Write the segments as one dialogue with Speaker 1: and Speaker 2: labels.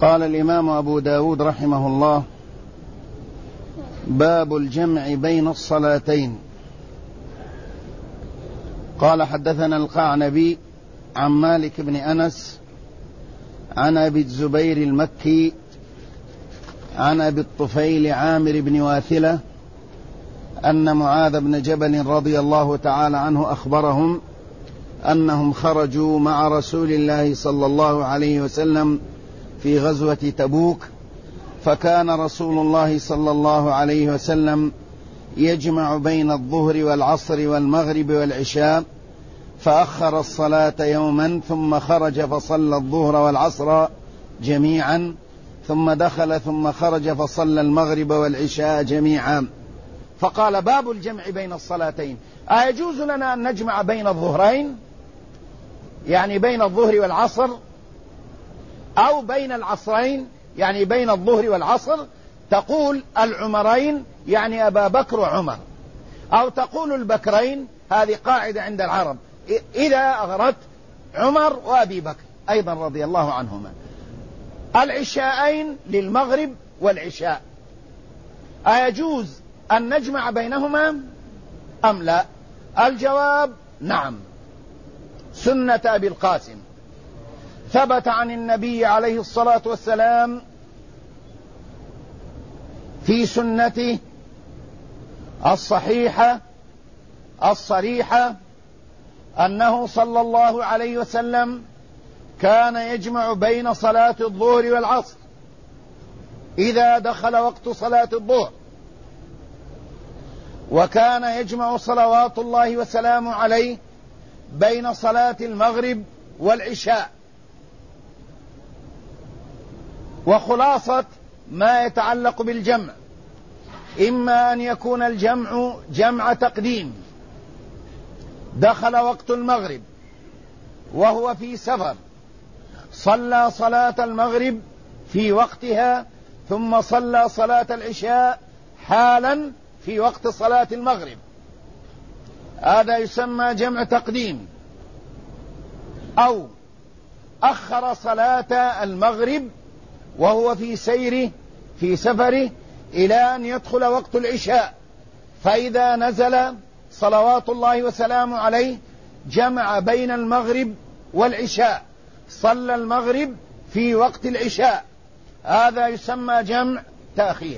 Speaker 1: قال الإمام أبو داود رحمه الله: باب الجمع بين الصلاتين. قال: حدثنا القعنبي عن مالك بن أنس عن أبي الزبير المكي عن أبي الطفيل عامر بن واثلة أن معاذ بن جبل رضي الله تعالى عنه أخبرهم أنهم خرجوا مع رسول الله صلى الله عليه وسلم في غزوة تبوك، فكان رسول الله صلى الله عليه وسلم يجمع بين الظهر والعصر والمغرب والعشاء، فأخر الصلاة يوما ثم خرج فصلى الظهر والعصر جميعا، ثم دخل ثم خرج فصلى المغرب والعشاء جميعا. فقال: باب الجمع بين الصلاتين. أيجوز لنا أن نجمع بين الظهرين، يعني بين الظهر والعصر، أو بين العصرين يعني بين الظهر والعصر؟ تقول العمرين يعني أبا بكر وعمر، أو تقول البكرين، هذه قاعدة عند العرب إذا أغرت عمر وأبي بكر أيضا رضي الله عنهما. العشاءين للمغرب والعشاء، أيجوز أن نجمع بينهما أم لا؟ الجواب: نعم. سنة أبي القاسم ثبت عن النبي عليه الصلاة والسلام في سنته الصحيحة الصريحة أنه صلى الله عليه وسلم كان يجمع بين صلاة الظهر والعصر إذا دخل وقت صلاة الظهر، وكان يجمع صلوات الله وسلامه عليه بين صلاة المغرب والعشاء. وخلاصة ما يتعلق بالجمع: إما أن يكون الجمع جمع تقديم، دخل وقت المغرب وهو في سفر، صلى صلاة المغرب في وقتها ثم صلى صلاة العشاء حالا في وقت صلاة المغرب، هذا يسمى جمع تقديم. أو أخر صلاة المغرب وهو في سيره في سفره إلى أن يدخل وقت العشاء، فإذا نزل صلوات الله وسلامه عليه جمع بين المغرب والعشاء، صلى المغرب في وقت العشاء، هذا يسمى جمع تأخير.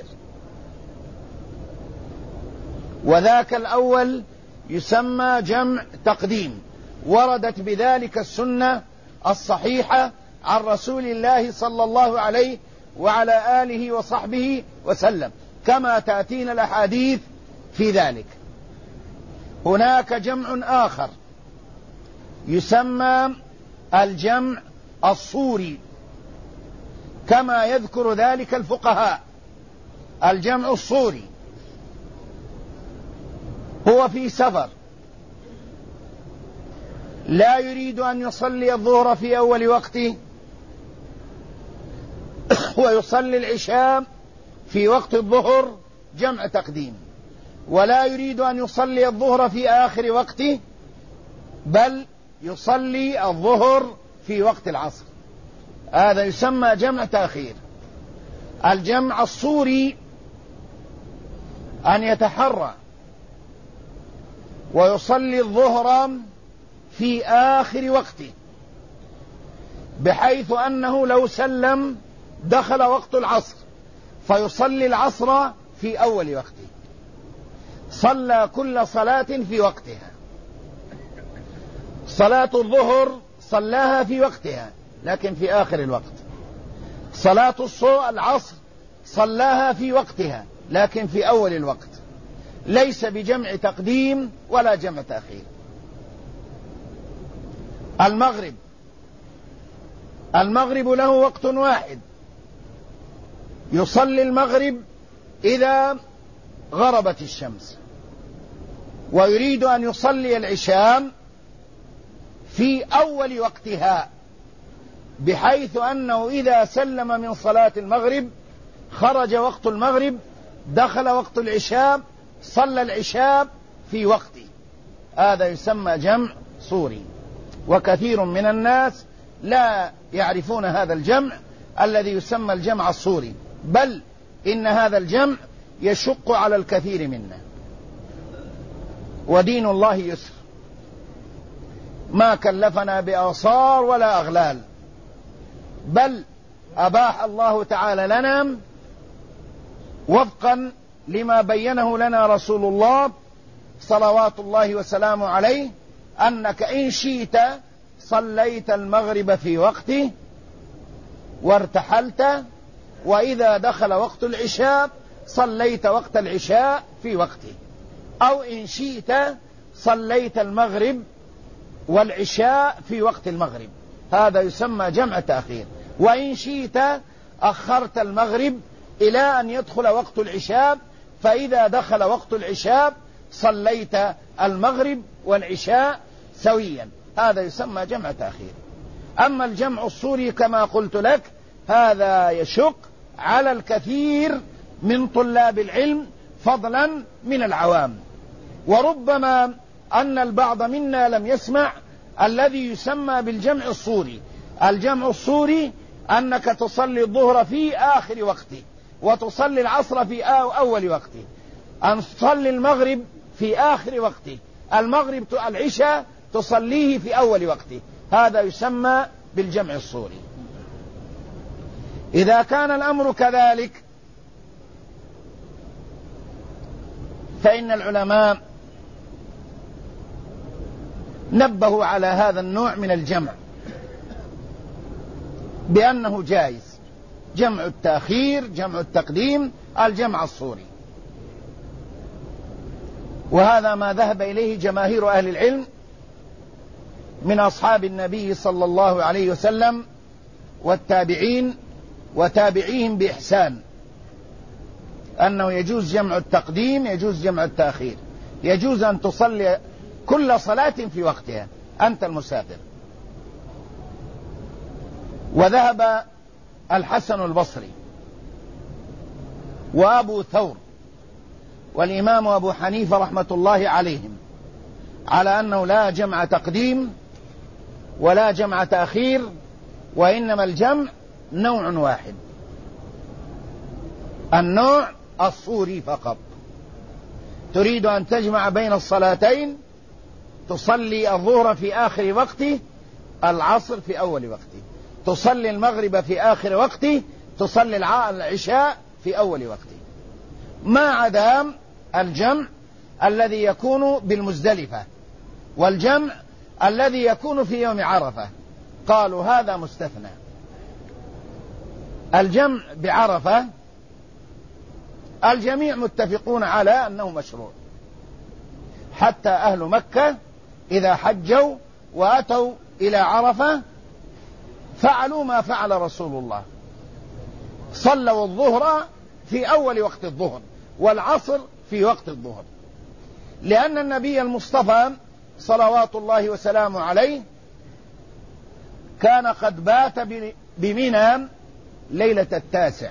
Speaker 1: وذاك الأول يسمى جمع تقديم، وردت بذلك السنة الصحيحة عن رسول الله صلى الله عليه وعلى آله وصحبه وسلم، كما تأتينا الأحاديث في ذلك. هناك جمع آخر يسمى الجمع الصوري، كما يذكر ذلك الفقهاء. الجمع الصوري هو في سفر، لا يريد أن يصلي الظهر في أول وقته ويصلي العشاء في وقت الظهر جمع تقديم، ولا يريد أن يصلي الظهر في آخر وقته، بل يصلي الظهر في وقت العصر، هذا يسمى جمع تأخير. الجمع الصوري أن يتحرى ويصلي الظهر في آخر وقته، بحيث أنه لو سلم دخل وقت العصر فيصلي العصر في أول وقته، صلى كل صلاة في وقتها. صلاة الظهر صلاها في وقتها لكن في آخر الوقت، صلاة العصر صلاها في وقتها لكن في أول الوقت، ليس بجمع تقديم ولا جمع تأخير. المغرب له وقت واحد، يصلي المغرب إذا غربت الشمس، ويريد أن يصلي العشاء في أول وقتها، بحيث أنه إذا سلم من صلاة المغرب خرج وقت المغرب، دخل وقت العشاء، صلى العشاء في وقته، هذا يسمى جمع صوري. وكثير من الناس لا يعرفون هذا الجمع الذي يسمى الجمع الصوري، بل إن هذا الجمع يشق على الكثير منا، ودين الله يسر، ما كلفنا بآصار ولا أغلال، بل أباح الله تعالى لنا وفقا لما بينه لنا رسول الله صلوات الله وسلامه عليه، أنك إن شئت صليت المغرب في وقته وارتحلت، وإذا دخل وقت العشاء صليت وقت العشاء في وقته، أو إن شئت صليت المغرب والعشاء في وقت المغرب، هذا يسمى جمع تأخير. وإن شئت أخرت المغرب إلى أن يدخل وقت العشاء، فإذا دخل وقت العشاء صليت المغرب والعشاء سويا، هذا يسمى جمع تأخير. أما الجمع الصوري كما قلت لك هذا يشق على الكثير من طلاب العلم فضلا من العوام، وربما أن البعض منا لم يسمع الذي يسمى بالجمع الصوري. الجمع الصوري أنك تصلي الظهر في آخر وقته، وتصلي العصر في أول وقته، أن تصلي المغرب في آخر وقته، المغرب العشاء تصليه في أول وقته، هذا يسمى بالجمع الصوري. إذا كان الأمر كذلك فإن العلماء نبهوا على هذا النوع من الجمع بأنه جائز، جمع التأخير، جمع التقديم، الجمع الصوري، وهذا ما ذهب إليه جماهير أهل العلم من أصحاب النبي صلى الله عليه وسلم والتابعين وتابعيهم بإحسان، أنه يجوز جمع التقديم، يجوز جمع التأخير، يجوز أن تصلي كل صلاة في وقتها أنت المسافر. وذهب الحسن البصري وأبو ثور والإمام أبو حنيفة رحمة الله عليهم على أنه لا جمع تقديم ولا جمع تأخير، وإنما الجمع نوع واحد، النوع الصوري فقط. تريد أن تجمع بين الصلاتين، تصلي الظهر في آخر وقته، العصر في أول وقته، تصلي المغرب في آخر وقته، تصلي العشاء في أول وقته، ما عدا الجمع الذي يكون بالمزدلفة والجمع الذي يكون في يوم عرفة، قالوا هذا مستثنى. الجمع بعرفة الجميع متفقون على أنه مشروع، حتى أهل مكة إذا حجوا وأتوا إلى عرفة فعلوا ما فعل رسول الله، صلوا الظهر في أول وقت الظهر والعصر في وقت الظهر، لأن النبي المصطفى صلوات الله وسلامه عليه كان قد بات بمنى ليلة 9،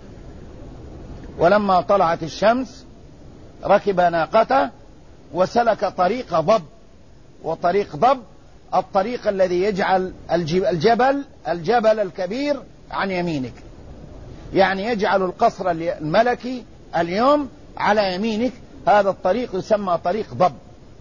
Speaker 1: ولما طلعت الشمس ركب ناقته وسلك طريق ضب، وطريق ضب الطريق الذي يجعل الجبل الكبير عن يمينك، يعني يجعل القصر الملكي اليوم على يمينك، هذا الطريق يسمى طريق ضب،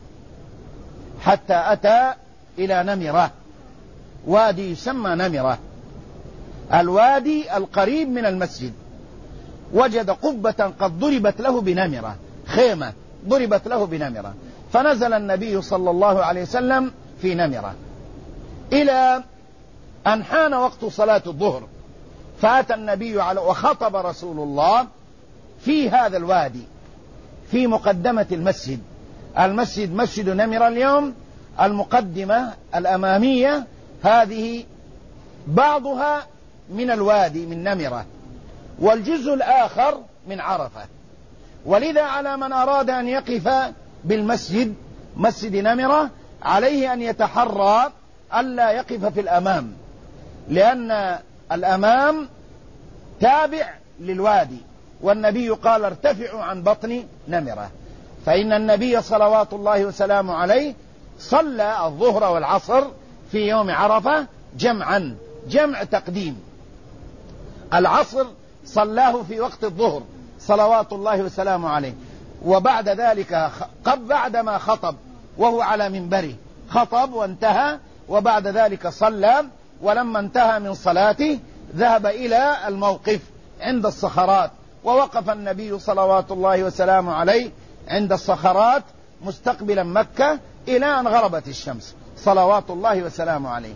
Speaker 1: حتى أتى إلى نمرة، وادي يسمى نمرة، الوادي القريب من المسجد، وجد قبة قد ضربت له بنمرة، خيمة ضربت له بنمرة، فنزل النبي صلى الله عليه وسلم في نمرة إلى أن حان وقت صلاة الظهر، فأتى النبي وخطب رسول الله في هذا الوادي في مقدمة المسجد. المسجد مسجد نمرة اليوم، المقدمة الأمامية هذه بعضها من الوادي من نمرة، والجزء الآخر من عرفة، ولذا على من أراد أن يقف بالمسجد مسجد نمرة عليه أن يتحرى ألا يقف في الأمام، لأن الأمام تابع للوادي، والنبي قال ارتفعوا عن بطن نمرة، فإن النبي صلوات الله وسلامه عليه صلى الظهر والعصر في يوم عرفة جمعا، جمع تقديم، العصر صلاه في وقت الظهر صلوات الله وسلامه عليه، وبعد ذلك بعدما خطب وهو على منبره خطب وانتهى، وبعد ذلك صلى، ولما انتهى من صلاته ذهب إلى الموقف عند الصخرات، ووقف النبي صلوات الله وسلامه عليه عند الصخرات مستقبلا مكة إلى أن غربت الشمس صلوات الله وسلامه عليه.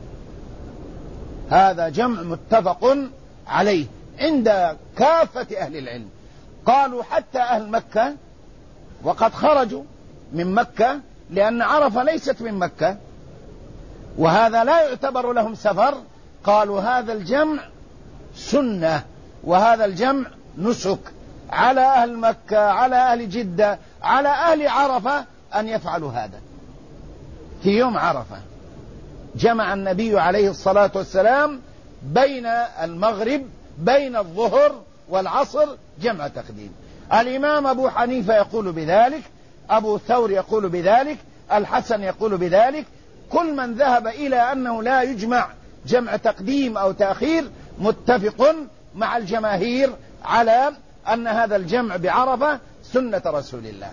Speaker 1: هذا جمع متفق عليه عند كافة أهل العلم. قالوا حتى أهل مكة وقد خرجوا من مكة، لأن عرفة ليست من مكة وهذا لا يعتبر لهم سفر، قالوا هذا الجمع سنة وهذا الجمع نسك على أهل مكة، على أهل جدة، على أهل عرفة أن يفعلوا هذا. في يوم عرفة جمع النبي عليه الصلاة والسلام بين المغرب، بين الظهر والعصر، جمع تقديم. الإمام أبو حنيفة يقول بذلك، أبو ثور يقول بذلك، الحسن يقول بذلك. كل من ذهب إلى أنه لا يجمع جمع تقديم أو تأخير متفق مع الجماهير على أن هذا الجمع بعرفة سنة رسول الله.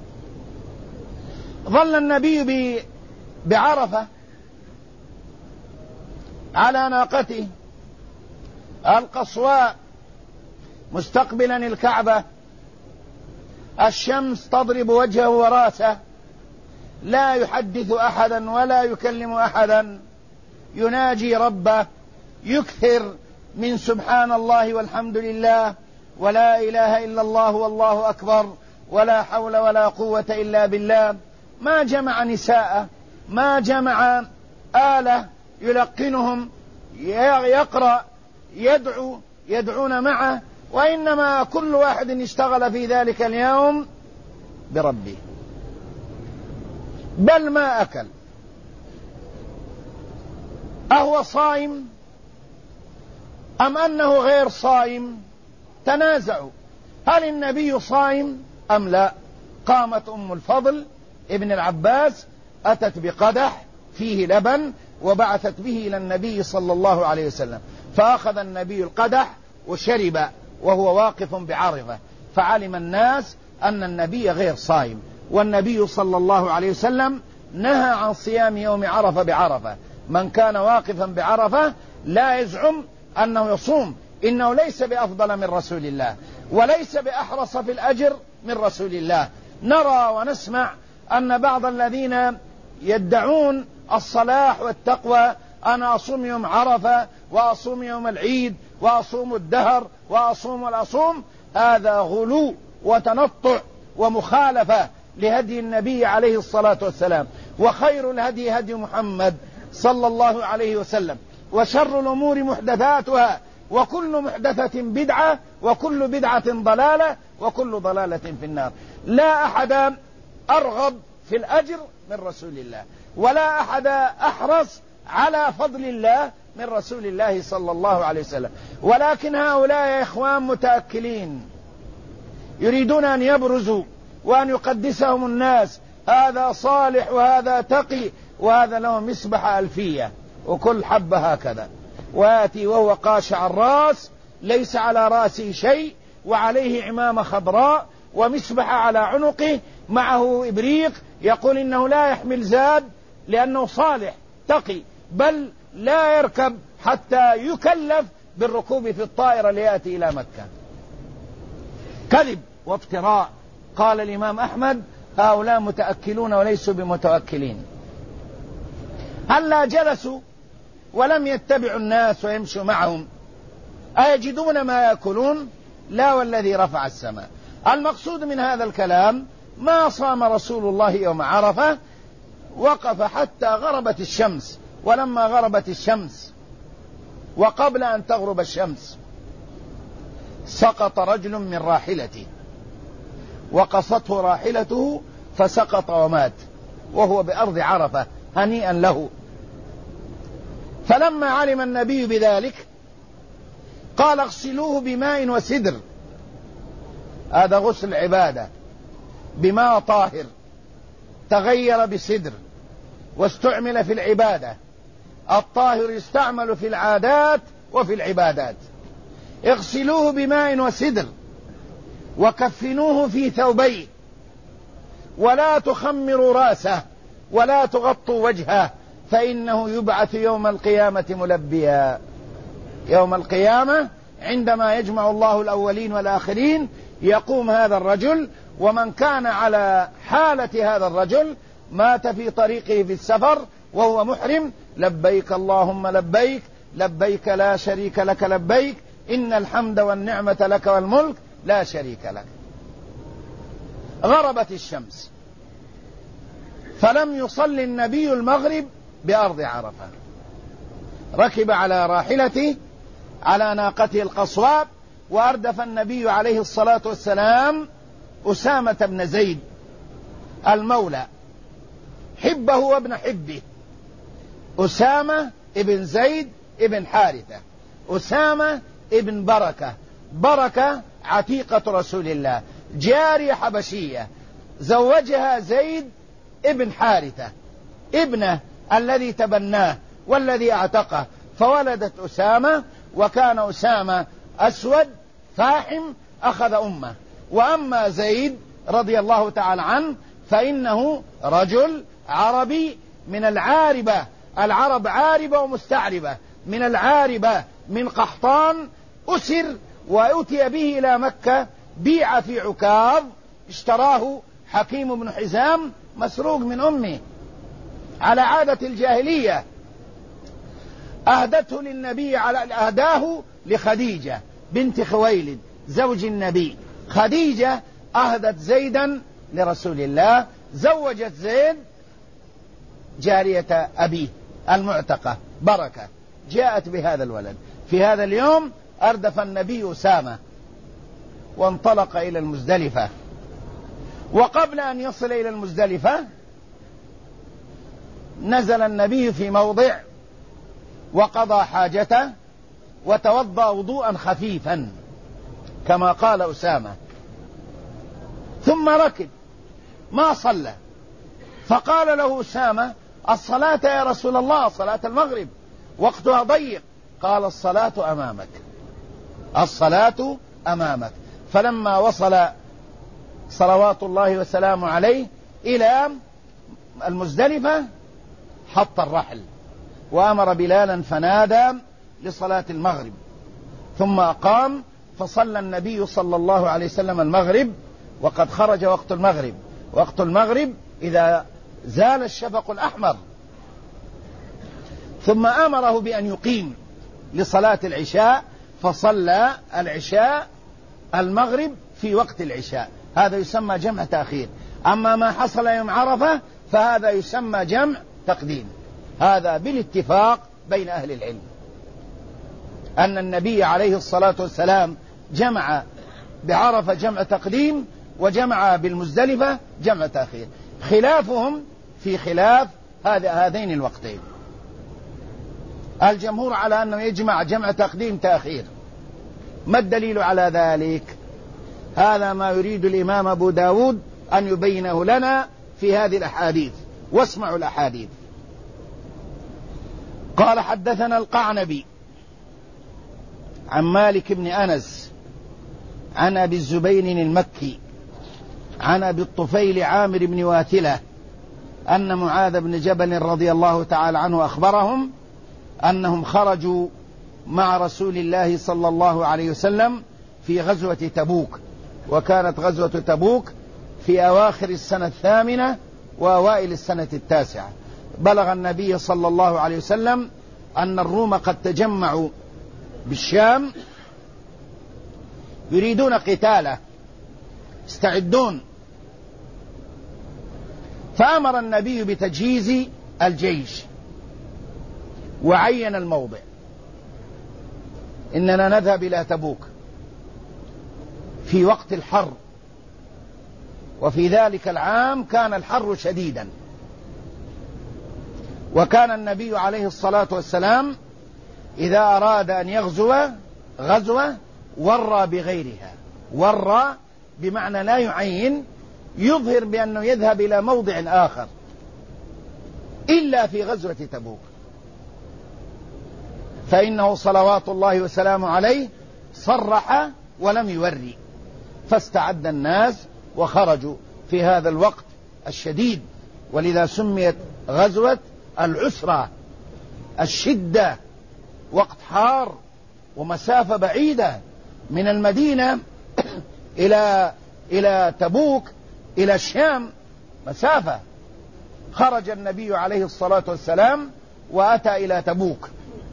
Speaker 1: ظل النبي بعرفة على ناقته القصواء مستقبلا الكعبة، الشمس تضرب وجهه وراسه، لا يحدث أحدا ولا يكلم أحدا، يناجي ربه، يكثر من سبحان الله والحمد لله ولا إله إلا الله والله أكبر ولا حول ولا قوة إلا بالله. ما جمع نساء، ما جمع آلة يلقنهم، يقرأ، يدعون معه، وإنما كل واحد اشتغل في ذلك اليوم بربه، بل ما أكل. أهو صائم أم أنه غير صائم؟ تنازعوا، هل النبي صائم أم لا؟ قامت أم الفضل ابن العباس أتت بقدح فيه لبن وبعثت به إلى النبي صلى الله عليه وسلم، فأخذ النبي القدح وشرب وهو واقف بعرفة، فعلم الناس أن النبي غير صائم. والنبي صلى الله عليه وسلم نهى عن صيام يوم عرفة بعرفة. من كان واقفا بعرفة لا يزعم أنه يصوم، إنه ليس بأفضل من رسول الله وليس بأحرص في الأجر من رسول الله. نرى ونسمع أن بعض الذين يدعون الصلاح والتقوى، أنا أصوم يوم عرفة وأصوم يوم العيد وأصوم الدهر وأصوم، هذا غلو وتنطع ومخالفة لهدي النبي عليه الصلاة والسلام. وخير الهدي هدي محمد صلى الله عليه وسلم، وشر الأمور محدثاتها، وكل محدثة بدعة، وكل بدعة ضلالة، وكل ضلالة في النار. لا أحد أرغب في الأجر من رسول الله، ولا أحد أحرص على فضل الله من رسول الله صلى الله عليه وسلم. ولكن هؤلاء يا إخوان متأكلين، يريدون أن يبرزوا وأن يقدسهم الناس، هذا صالح وهذا تقي وهذا له مسبحة ألفية وكل حبة هكذا، ويأتي وهو قاشع الرأس ليس على رأسه شيء، وعليه عمامة خضراء ومسبحة على عنقه، معه إبريق، يقول إنه لا يحمل زاد لأنه صالح تقي، بل لا يركب حتى يكلف بالركوب في الطائرة ليأتي إلى مكة. كذب وافتراء. قال الإمام أحمد هؤلاء متأكلون وليسوا بمتوكلين. هلا جلسوا ولم يتبعوا الناس ويمشوا معهم، أيجدون ما يأكلون؟ لا والذي رفع السماء. المقصود من هذا الكلام ما صام رسول الله يوم عرفة، وقف حتى غربت الشمس، ولما غربت الشمس وقبل أن تغرب الشمس سقط رجل من راحلته، وقصته راحلته فسقط ومات وهو بأرض عرفة هنيئا له. فلما علم النبي بذلك قال اغسلوه بماء وسدر، هذا غسل عبادة بماء طاهر تغير بسدر واستعمل في العبادة. الطاهر يستعمل في العادات وفي العبادات. اغسلوه بماء وسدر وكفنوه في ثوبيه ولا تخمروا رأسه ولا تغطوا وجهه فإنه يبعث يوم القيامة ملبيا. يوم القيامة عندما يجمع الله الأولين والآخرين يقوم هذا الرجل، ومن كان على حالة هذا الرجل مات في طريقه في السفر وهو محرم: لبيك اللهم لبيك، لبيك لا شريك لك لبيك، إن الحمد والنعمة لك والملك لا شريك لك. غربت الشمس فلم يصلي النبي المغرب بأرض عرفة، ركب على راحلته على ناقته القصواء، وأردف النبي عليه الصلاة والسلام أسامة بن زيد المولى حبه وابن حبه، أسامة ابن زيد ابن حارثة، أسامة ابن بركة، بركة عتيقة رسول الله، جارية حبشية زوجها زيد ابن حارثة ابنه الذي تبناه والذي اعتقه، فولدت أسامة، وكان أسامة أسود فاحم أخذ أمه. وأما زيد رضي الله تعالى عنه فإنه رجل عربي من العاربة، العرب عاربة ومستعربة، من العاربة من قحطان، أسر وأتي به إلى مكة، بيع في عكاظ، اشتراه حكيم بن حزام مسروق من أمه على عادة الجاهلية، أهدته للنبي أهداه لخديجة بنت خويلد زوج النبي. خديجة أهدت زيدا لرسول الله، زوجت زيد جارية أبيه المعتقة بركة، جاءت بهذا الولد. في هذا اليوم أردف النبي أسامة وانطلق إلى المزدلفة، وقبل أن يصل إلى المزدلفة نزل النبي في موضع وقضى حاجته وتوضأ وضوءا خفيفا كما قال أسامة، ثم ركب ما صلى، فقال له أسامة: الصلاة يا رسول الله، صلاة المغرب وقتها ضيق. قال: الصلاة أمامك، الصلاة أمامك. فلما وصل صلوات الله وسلامه عليه إلى المزدلفة حط الرحل وأمر بلالا فنادى لصلاة المغرب، ثم أقام فصلى النبي صلى الله عليه وسلم المغرب، وقد خرج وقت المغرب. وقت المغرب إذا زال الشفق الأحمر، ثم أمره بأن يقيم لصلاة العشاء، فصلى العشاء المغرب في وقت العشاء، هذا يسمى جمع تأخير. أما ما حصل يوم عرفة فهذا يسمى جمع تقديم، هذا بالاتفاق بين أهل العلم أن النبي عليه الصلاة والسلام جمع بعرفة جمع تقديم، وجمع بالمزدلفة جمع تأخير، خلافهم في خلاف هذين الوقتين. الجمهور على أنه يجمع جمع تقديم تأخير. ما الدليل على ذلك؟ هذا ما يريد الإمام أبو داود أن يبينه لنا في هذه الأحاديث، واسمعوا الأحاديث. قال: حدثنا القعنبي عن مالك بن أنس عن أبي الزبير المكي عن أبي الطفيل عامر بن واثلة أن معاذ بن جبل رضي الله تعالى عنه أخبرهم أنهم خرجوا مع رسول الله صلى الله عليه وسلم في غزوة تبوك، وكانت غزوة تبوك في أواخر السنة 8 وأوائل السنة 9. بلغ النبي صلى الله عليه وسلم أن الروم قد تجمعوا بالشام يريدون قتاله، يستعدون، فأمر النبي بتجهيز الجيش وعين الموضع: إننا نذهب إلى تبوك في وقت الحر، وفي ذلك العام كان الحر شديدا، وكان النبي عليه الصلاة والسلام إذا أراد أن يغزو غزوة ورى بغيرها، ورى بمعنى لا يعين، يظهر بأنه يذهب إلى موضع آخر، إلا في غزوة تبوك، فإنه صلوات الله وسلامه عليه صرح ولم يوري، فاستعد الناس وخرجوا في هذا الوقت الشديد، ولذا سميت غزوة العسرة، الشدة، وقت حار ومسافة بعيدة من المدينة إلى تبوك إلى الشام، مسافة. خرج النبي عليه الصلاة والسلام وأتى إلى تبوك،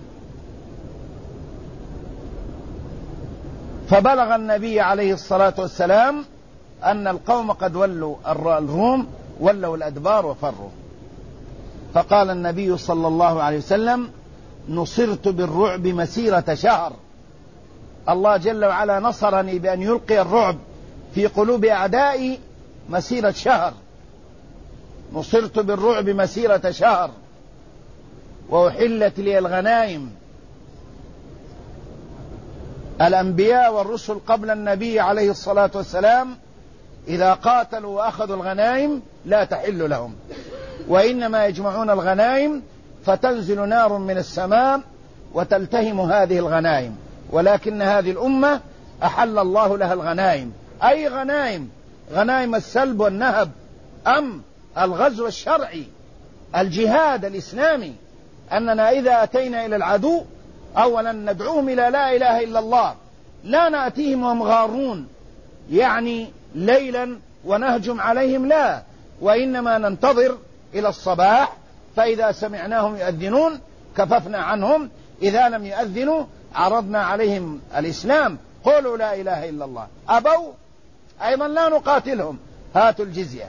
Speaker 1: فبلغ النبي عليه الصلاة والسلام أن القوم قد ولوا الروم ولوا الأدبار وفروا، فقال النبي صلى الله عليه وسلم: نصرت بالرعب مسيرة شهر. الله جل وعلا نصرني بأن يلقي الرعب في قلوب أعدائي مسيرة شهر. نصرت بالرعب مسيرة شهر وأحلت لي الغنائم. الأنبياء والرسل قبل النبي عليه الصلاة والسلام إذا قاتلوا وأخذوا الغنائم لا تحل لهم، وإنما يجمعون الغنائم فتنزل نار من السماء وتلتهم هذه الغنائم، ولكن هذه الأمة أحل الله لها الغنائم. أي غنائم؟ غنائم السلب والنهب، أم الغزو الشرعي، الجهاد الإسلامي، أننا إذا أتينا إلى العدو أولا ندعوهم إلى لا إله إلا الله، لا نأتيهم وهم غارون يعني ليلا ونهجم عليهم، لا، وإنما ننتظر إلى الصباح، فإذا سمعناهم يؤذنون كففنا عنهم، إذا لم يؤذنوا عرضنا عليهم الإسلام، قولوا لا إله إلا الله. أبوا أيضا لا نقاتلهم، هاتوا الجزية.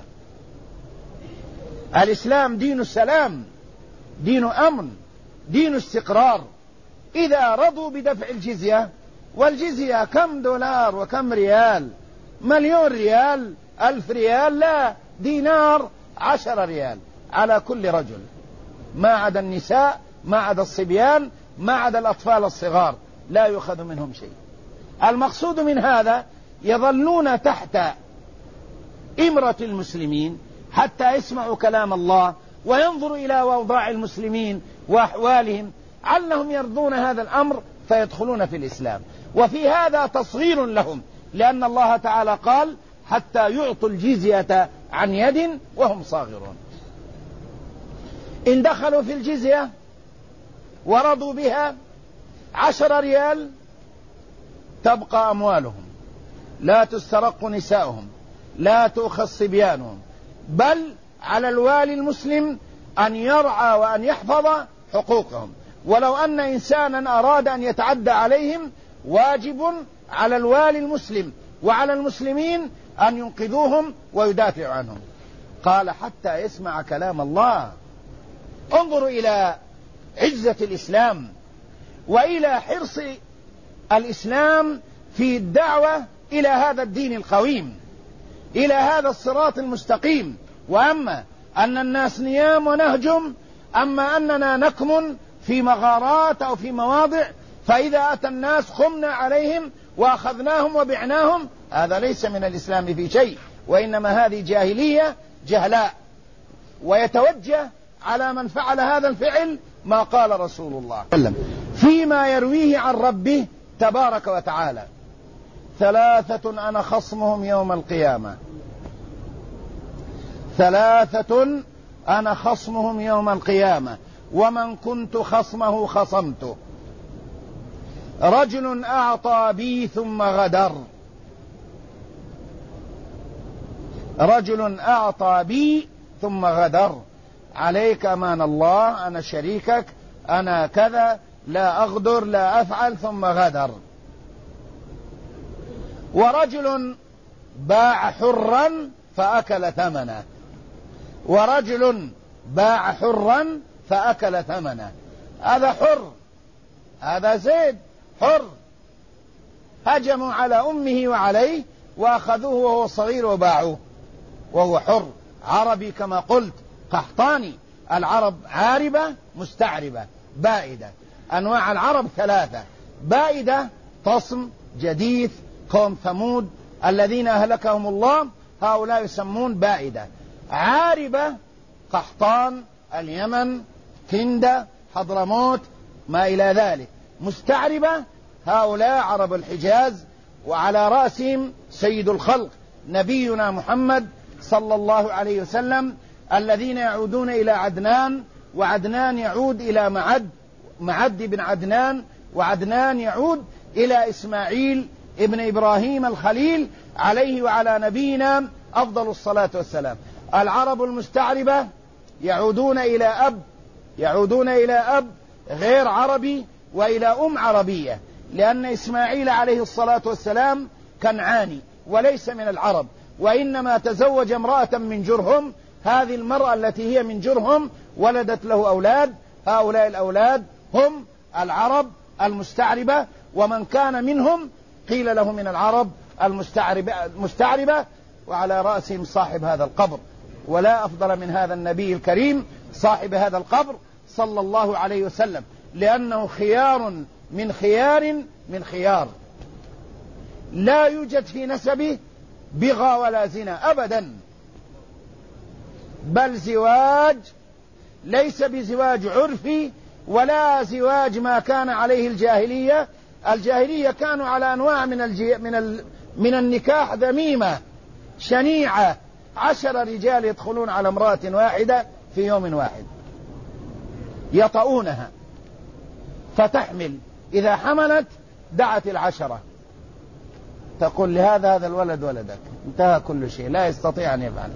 Speaker 1: الإسلام دين السلام، دين أمن، دين استقرار. إذا رضوا بدفع الجزية، والجزية كم دولار وكم ريال؟ مليون ريال، 1000 ريال؟ لا، دينار 10 ريال على كل رجل، ما عدا النساء، ما عدا الصبيان، ما عدا الأطفال الصغار، لا يؤخذ منهم شيء. المقصود من هذا يظلون تحت إمرة المسلمين حتى يسمعوا كلام الله وينظروا إلى أوضاع المسلمين وأحوالهم، علهم يرضون هذا الأمر فيدخلون في الإسلام. وفي هذا تصغير لهم، لأن الله تعالى قال: حتى يعطوا الجزية عن يد وهم صاغرون. إن دخلوا في الجزية ورضوا بها 10 ريال تبقى أموالهم، لا تسترق نساؤهم، لا تؤخذ صبيانهم، بل على الوالي المسلم أن يرعى وأن يحفظ حقوقهم. ولو أن إنسانا أراد أن يتعدى عليهم واجب على الوالي المسلم وعلى المسلمين أن ينقذوهم ويدافعوا عنهم. قال: حتى يسمع كلام الله. انظروا إلى عزة الإسلام وإلى حرص الإسلام في الدعوة إلى هذا الدين القويم، إلى هذا الصراط المستقيم. وأما أن الناس نيام ونهجم، أما أننا نكمن في مغارات أو في مواضع، فإذا أتى الناس خمنا عليهم وأخذناهم وبعناهم، هذا ليس من الإسلام في شيء، وإنما هذه جاهلية جهلاء. ويتوجه على من فعل هذا الفعل ما قال رسول الله فيما يرويه عن ربه تبارك وتعالى: 3 أنا خصمهم يوم القيامة، 3 أنا خصمهم يوم القيامة، ومن كنت خصمه خصمته. رجل أعطى بي ثم غدر، رجل أعطى بي ثم غدر، عليك أمان الله، أنا شريكك، أنا كذا، لا أغدر، لا أفعل، ثم غدر. ورجل باع حرا فأكل ثمنه، ورجل باع حرا فأكل ثمنه. هذا حر، هذا زيد حر، هجموا على أمه وعليه وأخذوه وهو صغير وباعوه وهو حر، عربي كما قلت، قحطاني. العرب عاربة، مستعربة، بائدة. أنواع العرب 3: بائدة تصم، جديث، قوم ثمود الذين أهلكهم الله، هؤلاء يسمون بائدة. عاربة قحطان، اليمن، كندة، حضرموت، ما إلى ذلك. مستعربة هؤلاء عرب الحجاز، وعلى رأسهم سيد الخلق نبينا محمد صلى الله عليه وسلم، الذين يعودون إلى عدنان، وعدنان يعود إلى معد بن عدنان، وعدنان يعود إلى إسماعيل ابن إبراهيم الخليل عليه وعلى نبينا أفضل الصلاة والسلام. العرب المستعربة يعودون إلى أب غير عربي وإلى أم عربية، لأن إسماعيل عليه الصلاة والسلام كنعاني وليس من العرب، وإنما تزوج امرأة من جرهم. هذه المرأة التي هي من جرهم ولدت له أولاد، هؤلاء الأولاد هم العرب المستعربة، ومن كان منهم قيل له من العرب المستعربة، وعلى رأسهم صاحب هذا القبر، ولا أفضل من هذا النبي الكريم صاحب هذا القبر صلى الله عليه وسلم، لأنه خيار من خيار، لا يوجد في نسبه بغى ولا زنا أبدا، بل زواج ليس بزواج عرفي ولا زواج ما كان عليه الجاهلية كانوا على أنواع من النكاح ذميمة شنيعة، 10 رجال يدخلون على امرأة واحدة في يوم واحد يطؤونها فتحمل، إذا حملت دعت 10 تقول لهذا الولد ولدك، انتهى كل شيء، لا يستطيع أن يفعل،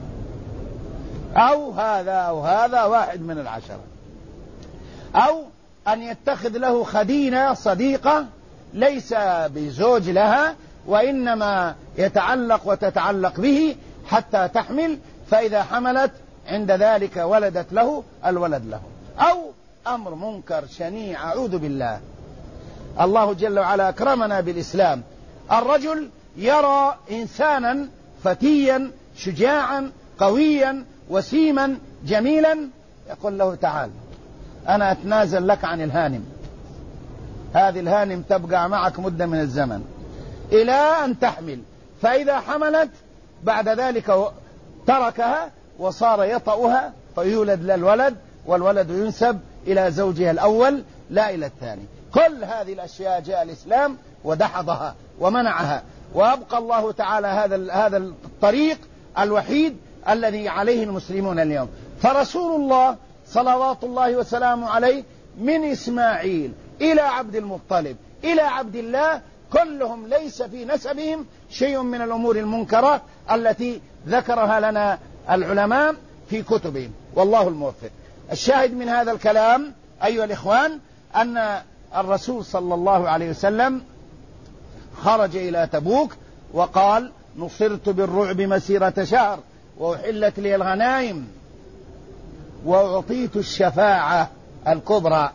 Speaker 1: أو هذا واحد من 10، أو أن يتخذ له خدينة صديقة ليس بزوج لها، وإنما يتعلق وتتعلق به حتى تحمل، فإذا حملت عند ذلك ولدت له الولد له، أو أمر منكر شنيع أعوذ بالله. الله جل وعلا أكرمنا بالإسلام، الرجل يرى إنسانا فتيا شجاعا قويا وسيما جميلا، يقول له تعال أنا أتنازل لك عن الهانم، هذه الهانم تبقى معك مدة من الزمن إلى أن تحمل، فإذا حملت بعد ذلك تركها وصار يطأها فيولد للولد، والولد ينسب إلى زوجها الأول لا إلى الثاني. كل هذه الأشياء جاء الإسلام ودحضها ومنعها، وأبقى الله تعالى هذا الطريق الوحيد الذي عليه المسلمون اليوم. فرسول الله صلوات الله وسلامه عليه من إسماعيل إلى عبد المطلب إلى عبد الله كلهم ليس في نسبهم شيء من الأمور المنكرة التي ذكرها لنا العلماء في كتبهم، والله الموفق. الشاهد من هذا الكلام أيها الإخوان أن الرسول صلى الله عليه وسلم خرج إلى تبوك وقال: نصرت بالرعب مسيرة شهر، وأحلت لي الغنائم، وأعطيت الشفاعة الكبرى.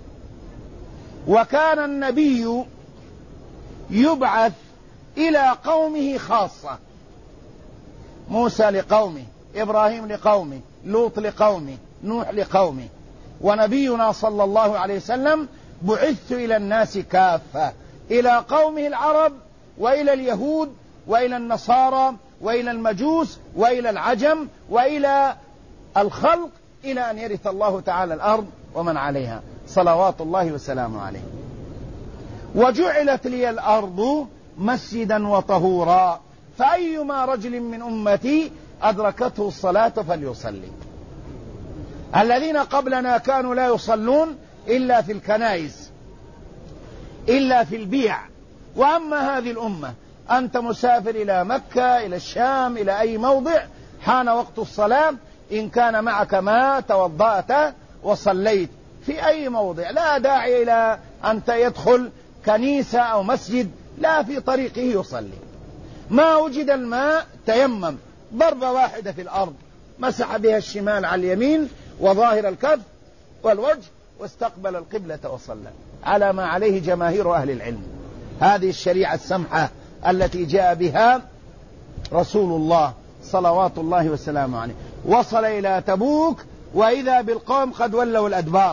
Speaker 1: وكان النبي يبعث إلى قومه خاصة، موسى لقومه، إبراهيم لقومه، لوط لقومه، نوح لقومه، ونبينا صلى الله عليه وسلم بعثت إلى الناس كافة، إلى قومه العرب وإلى اليهود وإلى النصارى وإلى المجوس وإلى العجم وإلى الخلق، إلى أن يرث الله تعالى الأرض ومن عليها صلوات الله وسلامه عليه. وجعلت لي الأرض مسجدا وطهورا، فأيما رجل من أمتي أدركته الصلاة فليصلي. الذين قبلنا كانوا لا يصلون إلا في الكنائس إلا في البيع، وأما هذه الأمة أنت مسافر إلى مكة إلى الشام إلى أي موضع، حان وقت الصلاة إن كان معك ما توضأت وصليت في أي موضع، لا داعي إلى أن يدخل كنيسة أو مسجد، لا، في طريقه يصلي. ما وجد الماء تيمم ضربة واحدة في الأرض، مسح بها الشمال على اليمين وظاهر الكف والوجه واستقبل القبلة وصلى، على ما عليه جماهير أهل العلم. هذه الشريعة السمحة التي جاء بها رسول الله صلوات الله وسلامه عليه. وصل إلى تبوك وإذا بالقوم قد ولوا الأدبار.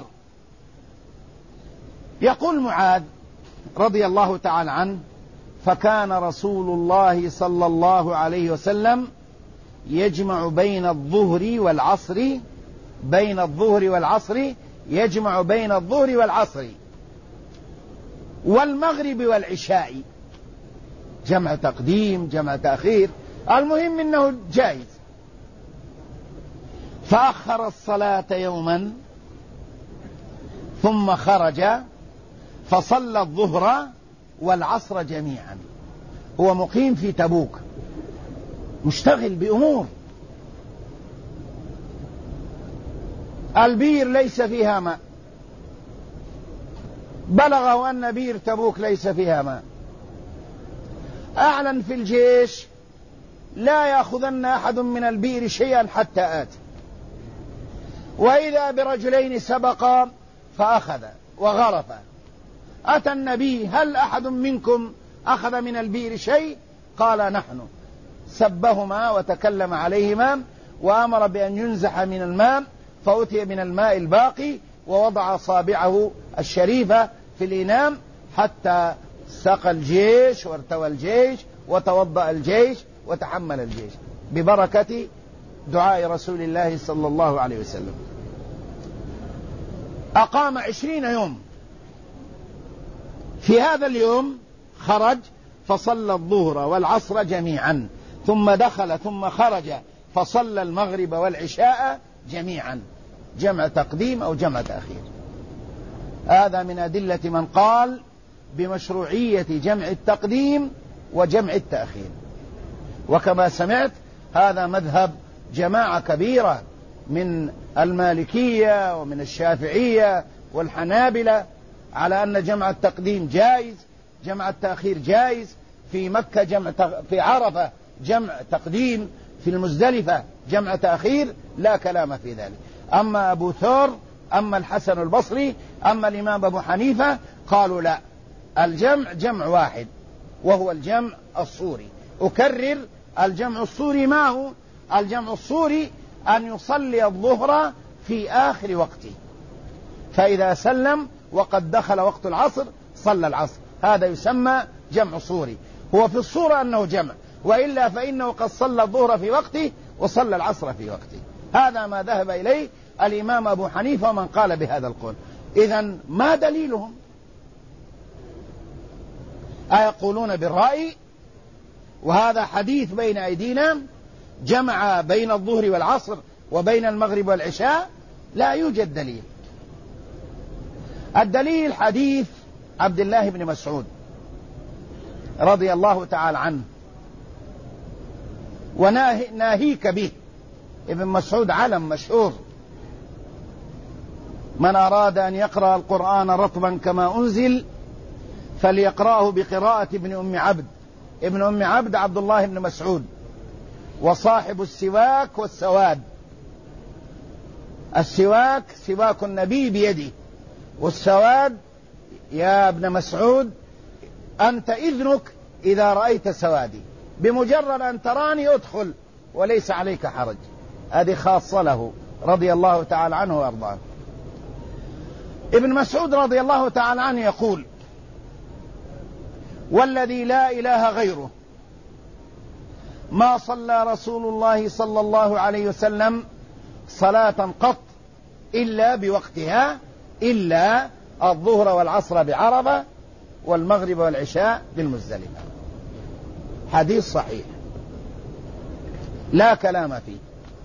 Speaker 1: يقول معاذ رضي الله تعالى عنه: فكان رسول الله صلى الله عليه وسلم يجمع بين الظهر والعصر، والمغرب والعشاء، جمع تقديم جمع تأخير، المهم أنه جائز. فأخر الصلاة يوما ثم خرج فصلى الظهر والعصر جميعا. هو مقيم في تبوك مشتغل بأمور، البير ليس فيها ماء، بلغه أن بير تبوك ليس فيها ماء، أعلن في الجيش لا يأخذن أحد من البير شيئا حتى آتي، وإذا برجلين سبقا فأخذ وغرف، أتى النبي هل أحد منكم أخذ من البير شيء؟ قال نحن. سبهما وتكلم عليهما وأمر بأن ينزح من الماء، فأتي من الماء الباقي ووضع أصابعه الشريفة في الإناء حتى سقى الجيش وارتوى الجيش وتوضأ الجيش وتحمل الجيش ببركة دعاء رسول الله صلى الله عليه وسلم. أقام 20 يوم. في هذا اليوم خرج فصلى الظهر والعصر جميعا، ثم دخل ثم خرج فصلى المغرب والعشاء جميعا، جمع تقديم أو جمع تأخير. هذا من أدلة من قال بمشروعية جمع التقديم وجمع التأخير. وكما سمعت هذا مذهب جماعة كبيرة من المالكية ومن الشافعية والحنابلة، على أن جمع التقديم جائز، جمع التأخير جائز. في مكة في عرفة جمع تقديم، في المزدلفة جمع تأخير، لا كلام في ذلك. أما أبو ثور، أما الحسن البصري، أما الإمام أبو حنيفة قالوا لا، الجمع جمع واحد وهو الجمع الصوري. أكرر، الجمع الصوري ما هو؟ الجمع الصوري أن يصلي الظهر في آخر وقته، فإذا سلم وقد دخل وقت العصر صلى العصر، هذا يسمى جمع صوري. هو في الصورة أنه جمع، وإلا فإنه قد صلى الظهر في وقته وصلى العصر في وقته. هذا ما ذهب إليه الإمام أبو حنيفة ومن قال بهذا القول. إذن ما دليلهم؟ أيقولون بالرأي؟ وهذا حديث بين أيدينا جمع بين الظهر والعصر وبين المغرب والعشاء، لا يوجد دليل. الدليل حديث عبد الله بن مسعود رضي الله تعالى عنه، وناهيك به. ابن مسعود علم مشهور، من أراد أن يقرأ القرآن رطبا كما أنزل فليقرأه بقراءة ابن أم عبد. ابن أم عبد عبد الله بن مسعود، وصاحب السواك والسواد. السواك سواك النبي بيده، والسواد يا ابن مسعود أنت إذنك إذا رأيت سوادي، بمجرد أن تراني أدخل وليس عليك حرج. هذه خاصة له رضي الله تعالى عنه وأرضاه. ابن مسعود رضي الله تعالى عنه يقول: والذي لا إله غيره ما صلى رسول الله صلى الله عليه وسلم صلاة قط إلا بوقتها، إلا الظهر والعصر بعرفة والمغرب والعشاء بالمزدلفة. حديث صحيح لا كلام فيه.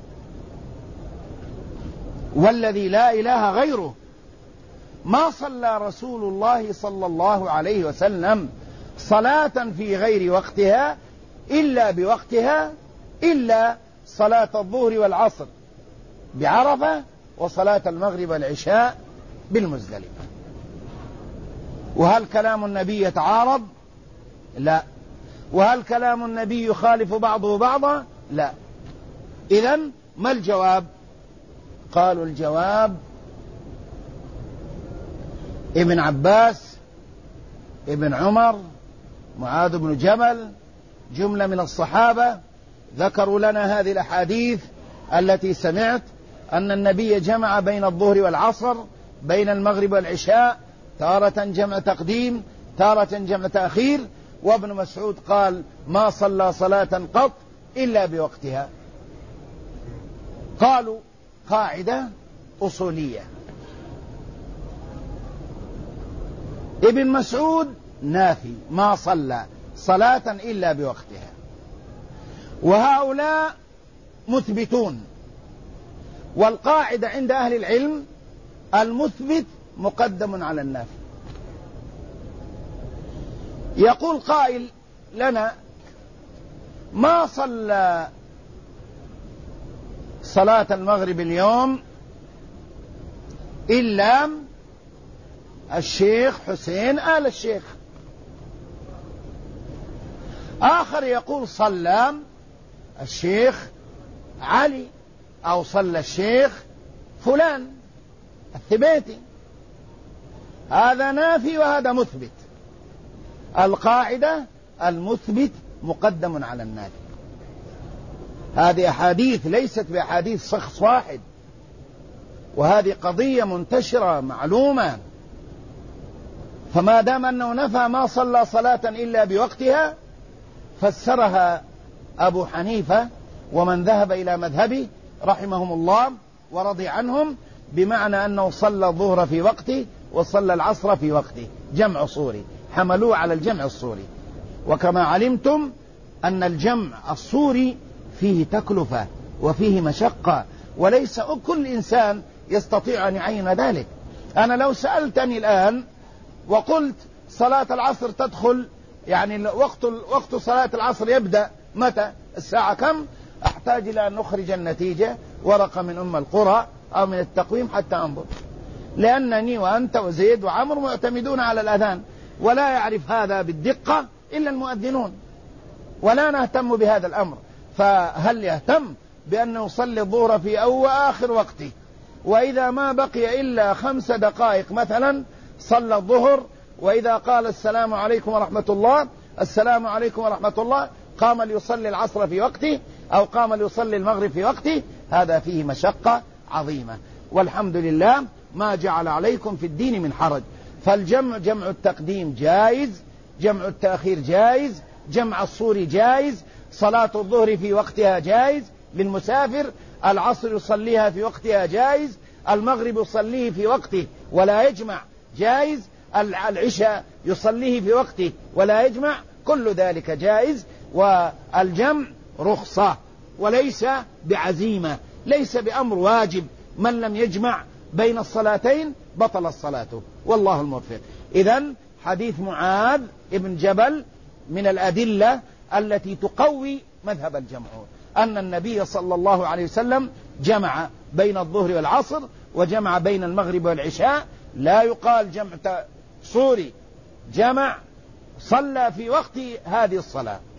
Speaker 1: والذي لا إله غيره ما صلى رسول الله صلى الله عليه وسلم صلاة في غير وقتها إلا بوقتها، إلا صلاة الظهر والعصر بعرفة وصلاة المغرب والعشاء بالمزدلفة. وهل كلام النبي يتعارض؟ لا. وهل كلام النبي يخالف بعضه بعضا؟ لا. إذن ما الجواب؟ قالوا الجواب: ابن عباس، ابن عمر، معاذ بن جبل، جملة من الصحابة ذكروا لنا هذه الأحاديث التي سمعت أن النبي جمع بين الظهر والعصر، بين المغرب والعشاء، تارة جمع تقديم، تارة جمع تأخير. وابن مسعود قال: ما صلى صلاة قط إلا بوقتها. قالوا: قاعدة أصولية، ابن مسعود نافي ما صلى صلاة إلا بوقتها. وهؤلاء مثبتون، والقاعدة عند أهل العلم المثبت مقدم على النافي. يقول قائل لنا ما صلى صلاة المغرب اليوم إلا الشيخ حسين آل الشيخ. آخر يقول صلى الشيخ علي، أو صلى الشيخ فلان الثبيتي. هذا نافي وهذا مثبت. القاعدة المثبت مقدم على النافي. هذه أحاديث ليست بأحاديث شخص واحد، وهذه قضية منتشرة معلومة. فما دام أنه نفى ما صلى صلاة إلا بوقتها، فسرها أبو حنيفة ومن ذهب إلى مذهبه رحمهم الله ورضي عنهم بمعنى أنه صلى الظهر في وقته وصلى العصر في وقته، جمع صوري، حملوه على الجمع الصوري. وكما علمتم أن الجمع الصوري فيه تكلفة وفيه مشقة، وليس كل إنسان يستطيع أن يعين ذلك. أنا لو سألتني الآن وقلت صلاة العصر تدخل، يعني وقت صلاة العصر يبدأ متى، الساعة كم، أحتاج إلى أن نخرج النتيجة ورقة من أم القرى أو من التقويم حتى أنظر، لأنني وأنت وزيد وعمر معتمدون على الأذان، ولا يعرف هذا بالدقة إلا المؤذنون، ولا نهتم بهذا الأمر. فهل يهتم بأنه يصلي الظهر في أول وآخر وقته، وإذا ما بقي إلا 5 دقائق مثلا صلى الظهر، وإذا قال السلام عليكم ورحمة الله، السلام عليكم ورحمة الله، قام ليصلي العصر في وقته أو قام ليصلي المغرب في وقته، هذا فيه مشقة عظيمة. والحمد لله ما جعل عليكم في الدين من حرج. فالجمع، جمع التقديم جائز، جمع التأخير جائز، جمع الصور جائز، صلاة الظهر في وقتها جائز للمسافر، العصر يصليها في وقتها جائز، المغرب يصليه في وقته ولا يجمع جائز، العشاء يصليه في وقته ولا يجمع، كل ذلك جائز. والجمع رخصة وليس بعزيمة، ليس بأمر واجب. من لم يجمع بين الصلاتين بطل الصلاة، والله الموفق. إذن حديث معاذ ابن جبل من الأدلة التي تقوي مذهب الجمهور، أن النبي صلى الله عليه وسلم جمع بين الظهر والعصر وجمع بين المغرب والعشاء. لا يقال جمع صوري، جمع صلى في وقت هذه الصلاة.